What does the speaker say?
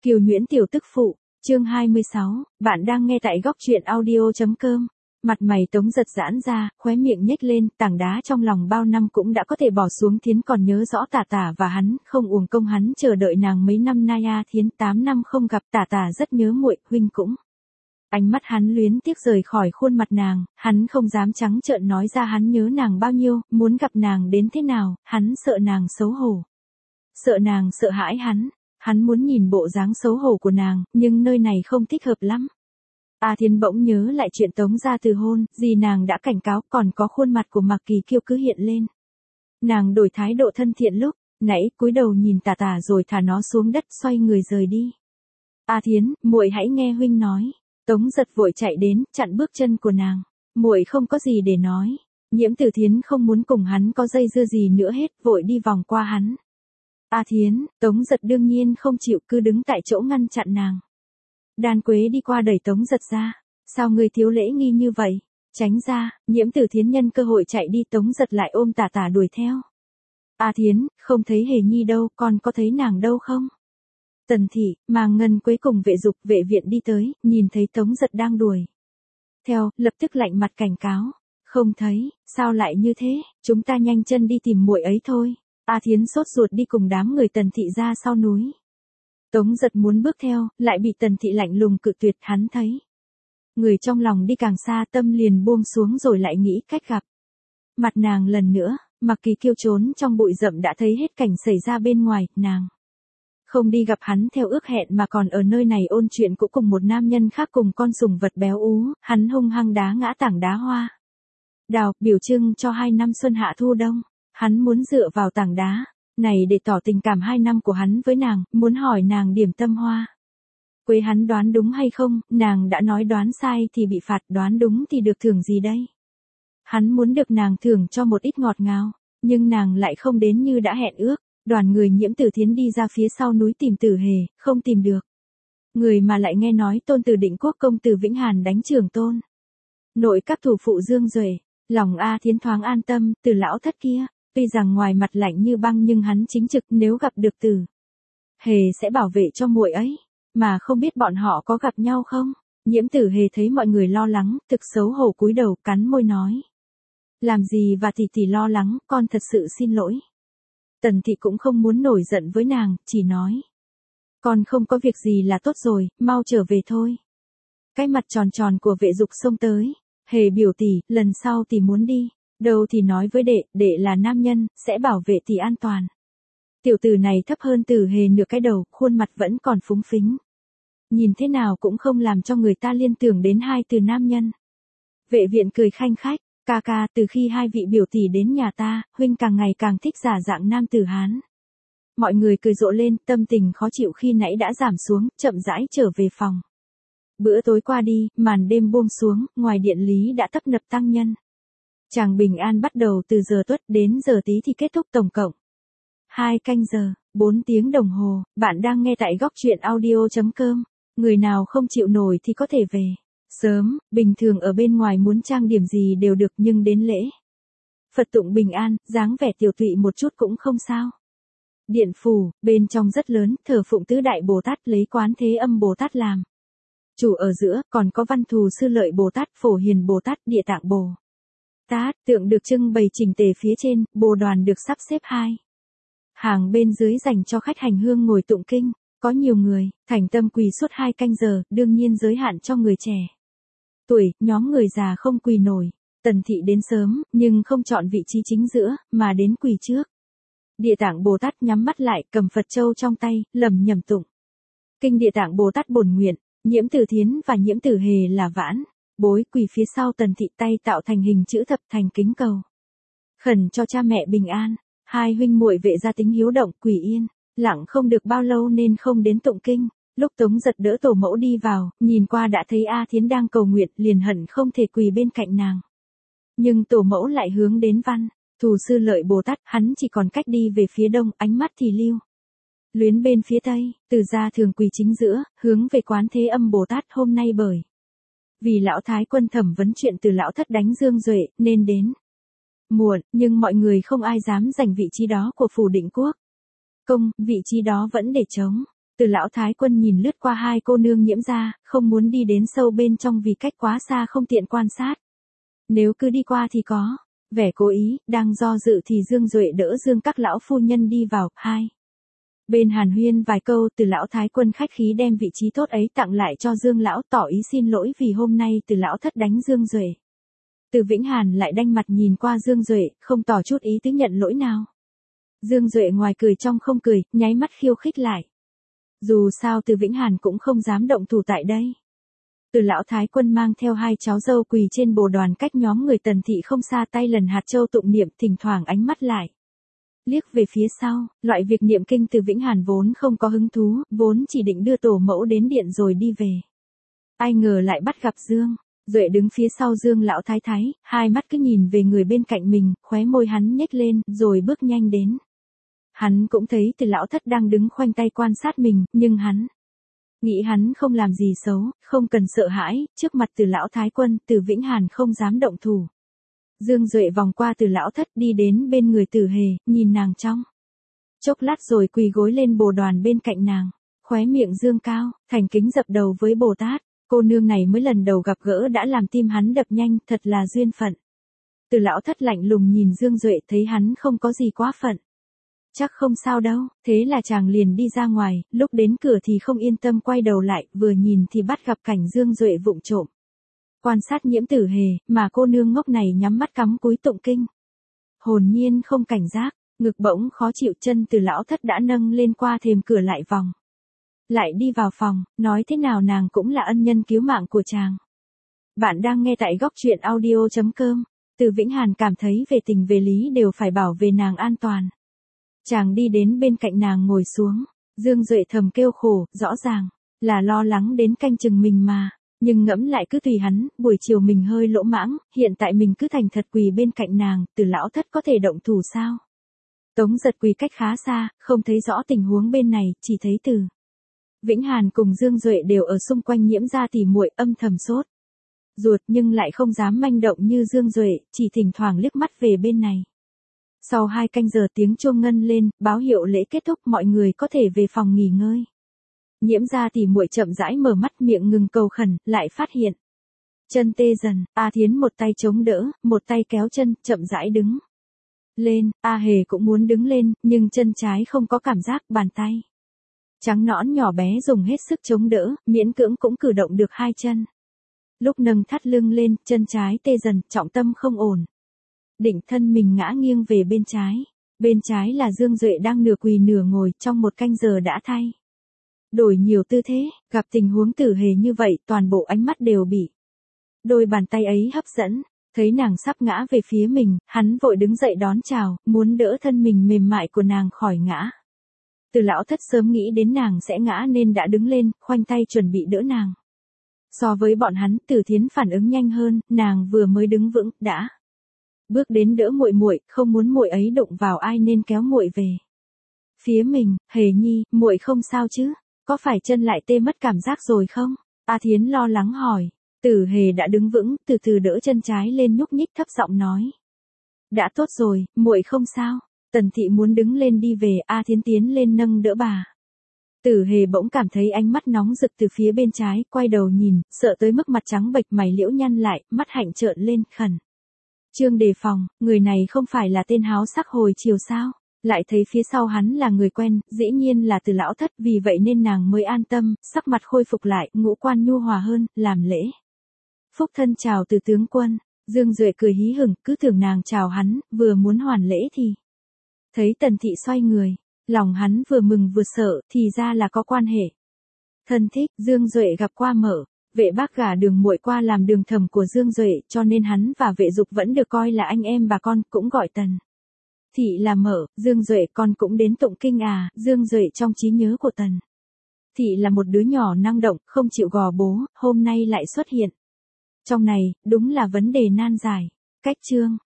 Kiều Nhuyễn tiểu tức phụ, chương 26, bạn đang nghe tại góc truyện audio.com. Mặt mày Tống Giật giãn ra, khóe miệng nhếch lên, tảng đá trong lòng bao năm cũng đã có thể bỏ xuống. Thiến còn nhớ rõ Tả Tả và hắn, không uổng công hắn chờ đợi nàng mấy năm nay a. Thiến 8 năm không gặp, Tả Tả rất nhớ muội, huynh cũng. Ánh mắt hắn luyến tiếc rời khỏi khuôn mặt nàng, hắn không dám trắng trợn nói ra hắn nhớ nàng bao nhiêu, muốn gặp nàng đến thế nào, hắn sợ nàng xấu hổ. Sợ nàng sợ hãi hắn muốn nhìn bộ dáng xấu hổ của nàng, nhưng nơi này không thích hợp lắm. A Thiến bỗng nhớ lại chuyện Tống gia từ hôn, gì nàng đã cảnh cáo, còn có khuôn mặt của Mạc Kỳ Kiêu cứ hiện lên. Nàng đổi thái độ thân thiện lúc nãy, cúi đầu nhìn Tả Tả rồi thả nó xuống đất, xoay người rời đi. A Thiến, muội hãy nghe huynh nói. Tống Giật vội chạy đến, chặn bước chân của nàng. Muội không có gì để nói. Nhiễm Tử Thiến không muốn cùng hắn có dây dưa gì nữa hết, vội đi vòng qua hắn. A Thiến, Tống Giật đương nhiên không chịu, cứ đứng tại chỗ ngăn chặn nàng. Đan Quế đi qua đẩy Tống Giật ra. Sao ngươi thiếu lễ nghi như vậy? Tránh ra. Nhiễm Tử Thiến nhân cơ hội chạy đi, Tống Giật lại ôm Tả Tả đuổi theo. A Thiến, không thấy Hề Nhi đâu, con có thấy nàng đâu không? Tần Thị, Màng Ngân Quế cùng vệ dục, vệ viện đi tới, nhìn thấy Tống Giật đang đuổi theo, lập tức lạnh mặt cảnh cáo. Không thấy, sao lại như thế, chúng ta nhanh chân đi tìm muội ấy thôi. A Thiến sốt ruột đi cùng đám người Tần Thị ra sau núi. Tống Giật muốn bước theo, lại bị Tần Thị lạnh lùng cự tuyệt. Hắn thấy người trong lòng đi càng xa, tâm liền buông xuống rồi lại nghĩ cách gặp mặt nàng lần nữa. Mạc Kỳ Kiêu trốn trong bụi rậm đã thấy hết cảnh xảy ra bên ngoài, nàng không đi gặp hắn theo ước hẹn mà còn ở nơi này ôn chuyện cũ cùng một nam nhân khác cùng con sùng vật béo ú. Hắn hung hăng đá ngã tảng đá hoa đào, biểu trưng cho 2 năm xuân hạ thu đông. Hắn muốn dựa vào tảng đá này để tỏ tình cảm 2 năm của hắn với nàng, muốn hỏi nàng điểm tâm hoa quê hắn đoán đúng hay không. Nàng đã nói đoán sai thì bị phạt, đoán đúng thì được thưởng gì đây. Hắn muốn được nàng thưởng cho một ít ngọt ngào, nhưng nàng lại không đến như đã hẹn ước. Đoàn người Nhiễm Tử Thiến đi ra phía sau núi tìm Tử Hề, không tìm được người mà lại nghe nói tôn tử Định Quốc công tử Vĩnh Hàn đánh Trường Tôn nội các thủ phụ Dương Duệ. Lòng A Thiến thoáng an tâm. Từ lão thất kia, tuy rằng ngoài mặt lạnh như băng nhưng hắn chính trực, nếu gặp được Tử Hề sẽ bảo vệ cho muội ấy, mà không biết bọn họ có gặp nhau không. Nhiễm Tử Hề thấy mọi người lo lắng, thực xấu hổ cúi đầu, cắn môi nói: làm gì và tỷ lo lắng, con thật sự xin lỗi. Tần Thị cũng không muốn nổi giận với nàng, chỉ nói: con không có việc gì là tốt rồi, mau trở về thôi. Cái mặt tròn tròn của vệ dục xông tới: Hề biểu tỷ, lần sau tỷ muốn đi đâu thì nói với đệ là nam nhân, sẽ bảo vệ tỷ an toàn. Tiểu tử này thấp hơn Tử Hề nửa cái đầu, khuôn mặt vẫn còn phúng phính, nhìn thế nào cũng không làm cho người ta liên tưởng đến 2 từ nam nhân. Vệ viện cười khanh khách: ca ca, từ khi 2 vị biểu tỷ đến nhà ta, huynh càng ngày càng thích giả dạng nam tử Hán. Mọi người cười rộ lên, tâm tình khó chịu khi nãy đã giảm xuống, chậm rãi trở về phòng. Bữa tối qua đi, màn đêm buông xuống, ngoài điện lý đã tấp nập tăng nhân. Chàng bình an bắt đầu từ giờ tuất đến giờ tí thì kết thúc, tổng cộng 2 canh giờ, 4 tiếng đồng hồ. Bạn đang nghe tại góc truyện audio.com. Người nào không chịu nổi thì có thể về sớm. Bình thường ở bên ngoài muốn trang điểm gì đều được, nhưng đến lễ Phật tụng bình an, dáng vẻ tiểu tụy một chút cũng không sao. Điện phủ, bên trong rất lớn, thờ phụng Tứ Đại Bồ Tát, lấy Quán Thế Âm Bồ Tát làm chủ ở giữa, còn có Văn Thù Sư Lợi Bồ Tát, Phổ Hiền Bồ Tát, Địa Tạng Bồ Tát, tượng được trưng bày chỉnh tề phía trên. Bồ đoàn được sắp xếp 2 hàng bên dưới dành cho khách hành hương ngồi tụng kinh. Có nhiều người thành tâm quỳ suốt 2 canh giờ, đương nhiên giới hạn cho người trẻ tuổi, nhóm người già không quỳ nổi. Tần Thị đến sớm, nhưng không chọn vị trí chính giữa, mà đến quỳ trước. Địa Tạng Bồ Tát nhắm mắt lại, cầm Phật châu trong tay, lẩm nhẩm tụng kinh Địa Tạng Bồ Tát bổn nguyện. Nhiễm Tử Thiến và Nhiễm Tử Hề là vãn bối, quỳ phía sau Tần Thị, tay tạo thành hình chữ thập, thành kính cầu khẩn cho cha mẹ bình an. 2 huynh muội Vệ gia tính hiếu động, quỳ yên lặng không được bao lâu nên không đến tụng kinh. Lúc Tống Giật đỡ tổ mẫu đi vào, nhìn qua đã thấy A Thiến đang cầu nguyện, liền hận không thể quỳ bên cạnh nàng. Nhưng tổ mẫu lại hướng đến Văn Thù Sư Lợi Bồ Tát, hắn chỉ còn cách đi về phía đông, ánh mắt thì lưu luyến bên phía tây. Từ gia thường quỳ chính giữa, hướng về Quán Thế Âm Bồ Tát. Hôm nay bởi vì lão thái quân thẩm vấn chuyện từ lão thất đánh Dương Duệ, nên đến muộn, nhưng mọi người không ai dám giành vị trí đó của phủ Định Quốc công, vị trí đó vẫn để trống. Từ lão thái quân nhìn lướt qua hai cô nương Nhiễm gia, không muốn đi đến sâu bên trong vì cách quá xa không tiện quan sát. Nếu cứ đi qua thì có vẻ cố ý, đang do dự thì Dương Duệ đỡ Dương các lão phu nhân đi vào. Hai bên hàn huyên vài câu, Từ lão thái quân khách khí đem vị trí tốt ấy tặng lại cho Dương lão, tỏ ý xin lỗi vì hôm nay Từ lão thất đánh Dương Duệ. Từ Vĩnh Hàn lại đanh mặt nhìn qua Dương Duệ, không tỏ chút ý tứ nhận lỗi nào. Dương Duệ ngoài cười trong không cười, nháy mắt khiêu khích lại. Dù sao Từ Vĩnh Hàn cũng không dám động thủ tại đây. Từ lão thái quân mang theo hai cháu dâu quỳ trên bồ đoàn cách nhóm người Tần thị không xa, tay lần hạt châu tụng niệm, thỉnh thoảng ánh mắt lại liếc về phía sau. Loại việc niệm kinh Từ Vĩnh Hàn vốn không có hứng thú, vốn chỉ định đưa tổ mẫu đến điện rồi đi về. Ai ngờ lại bắt gặp Dương Duệ đứng phía sau Dương lão thái thái, hai mắt cứ nhìn về người bên cạnh mình, khóe môi hắn nhếch lên, rồi bước nhanh đến. Hắn cũng thấy Từ lão thất đang đứng khoanh tay quan sát mình, nhưng hắn nghĩ hắn không làm gì xấu, không cần sợ hãi, trước mặt Từ lão thái quân, Từ Vĩnh Hàn không dám động thủ. Dương Duệ vòng qua Từ lão thất đi đến bên người Từ Hề, nhìn nàng trong chốc lát rồi quỳ gối lên bồ đoàn bên cạnh nàng, khóe miệng dương cao, thành kính dập đầu với Bồ Tát. Cô nương này mới lần đầu gặp gỡ đã làm tim hắn đập nhanh, thật là duyên phận. Từ lão thất lạnh lùng nhìn Dương Duệ, thấy hắn không có gì quá phận. Chắc không sao đâu, thế là chàng liền đi ra ngoài, lúc đến cửa thì không yên tâm quay đầu lại, vừa nhìn thì bắt gặp cảnh Dương Duệ vụng trộm quan sát Nhiễm Tử Hề, mà cô nương ngốc này nhắm mắt cắm cúi tụng kinh. Hồn nhiên không cảnh giác, ngực bỗng khó chịu, chân Từ lão thất đã nâng lên qua thềm cửa lại vòng lại đi vào phòng, nói thế nào nàng cũng là ân nhân cứu mạng của chàng. Bạn đang nghe tại góc truyện audio.com. Từ Vĩnh Hàn cảm thấy về tình về lý đều phải bảo vệ nàng an toàn. Chàng đi đến bên cạnh nàng ngồi xuống, Dương Duệ thầm kêu khổ, rõ ràng là lo lắng đến canh chừng mình mà, nhưng ngẫm lại cứ tùy hắn, buổi chiều mình hơi lỗ mãng, hiện tại mình cứ thành thật quỳ bên cạnh nàng, Từ lão thất có thể động thủ sao? Tống Giật quỳ cách khá xa, không thấy rõ tình huống bên này, chỉ thấy Từ Vĩnh Hàn cùng Dương Duệ đều ở xung quanh Nhiễm gia tỉ muội, âm thầm sốt ruột nhưng lại không dám manh động như Dương Duệ, chỉ thỉnh thoảng liếc mắt về bên này. Sau 2 canh giờ tiếng chuông ngân lên, báo hiệu lễ kết thúc, mọi người có thể về phòng nghỉ ngơi. Nhiễm gia tỉ muội chậm rãi mở mắt, miệng ngừng cầu khẩn, lại phát hiện chân tê dần. A Thiến một tay chống đỡ, một tay kéo chân, chậm rãi đứng lên. A Hề cũng muốn đứng lên, nhưng chân trái không có cảm giác, bàn tay trắng nõn nhỏ bé dùng hết sức chống đỡ, miễn cưỡng cũng cử động được 2 chân. Lúc nâng thắt lưng lên, chân trái tê dần, trọng tâm không ổn định, thân mình ngã nghiêng về bên trái. Bên trái là Dương Duệ đang nửa quỳ nửa ngồi, trong 1 canh giờ đã thay đổi nhiều tư thế, gặp tình huống Tử Hề như vậy, toàn bộ ánh mắt đều bị đôi bàn tay ấy hấp dẫn. Thấy nàng sắp ngã về phía mình, hắn vội đứng dậy đón chào, muốn đỡ thân mình mềm mại của nàng khỏi ngã. Từ lão thất sớm nghĩ đến nàng sẽ ngã nên đã đứng lên, khoanh tay chuẩn bị đỡ nàng. So với bọn hắn, Từ Thiến phản ứng nhanh hơn, nàng vừa mới đứng vững, đã bước đến đỡ muội muội, không muốn muội ấy đụng vào ai nên kéo muội về phía mình. Hề nhi, muội không sao chứ? Có phải chân lại tê mất cảm giác rồi không? A Thiến lo lắng hỏi. Tử Hề đã đứng vững, từ từ đỡ chân trái lên, nhúc nhích thấp giọng nói. Đã tốt rồi, muội không sao. Tần Thị muốn đứng lên đi về, A Thiến tiến lên nâng đỡ bà. Tử Hề bỗng cảm thấy ánh mắt nóng rực từ phía bên trái, quay đầu nhìn, sợ tới mức mặt trắng bệch, mày liễu nhăn lại, mắt hạnh trợn lên, khẩn trương đề phòng, người này không phải là tên háo sắc hồi chiều sao? Lại thấy phía sau hắn là người quen, dĩ nhiên là Từ lão thất, vì vậy nên nàng mới an tâm, sắc mặt khôi phục lại, ngũ quan nhu hòa hơn, làm lễ phúc thân chào Từ tướng quân. Dương Duệ cười hí hửng, cứ tưởng nàng chào hắn, vừa muốn hoàn lễ thì thấy Tần Thị xoay người, lòng hắn vừa mừng vừa sợ, thì ra là có quan hệ thân thích. Dương Duệ gặp qua Mở, Vệ bác gả Đường muội qua làm đường thẩm của Dương Duệ, cho nên hắn và Vệ Dục vẫn được coi là anh em bà con, cũng gọi Tần Thị là Mở. Dương Duệ con cũng đến tụng kinh à? Dương Duệ trong trí nhớ của Tần Thị là một đứa nhỏ năng động, không chịu gò bố, hôm nay lại xuất hiện trong này, đúng là vấn đề nan giải. Cách chương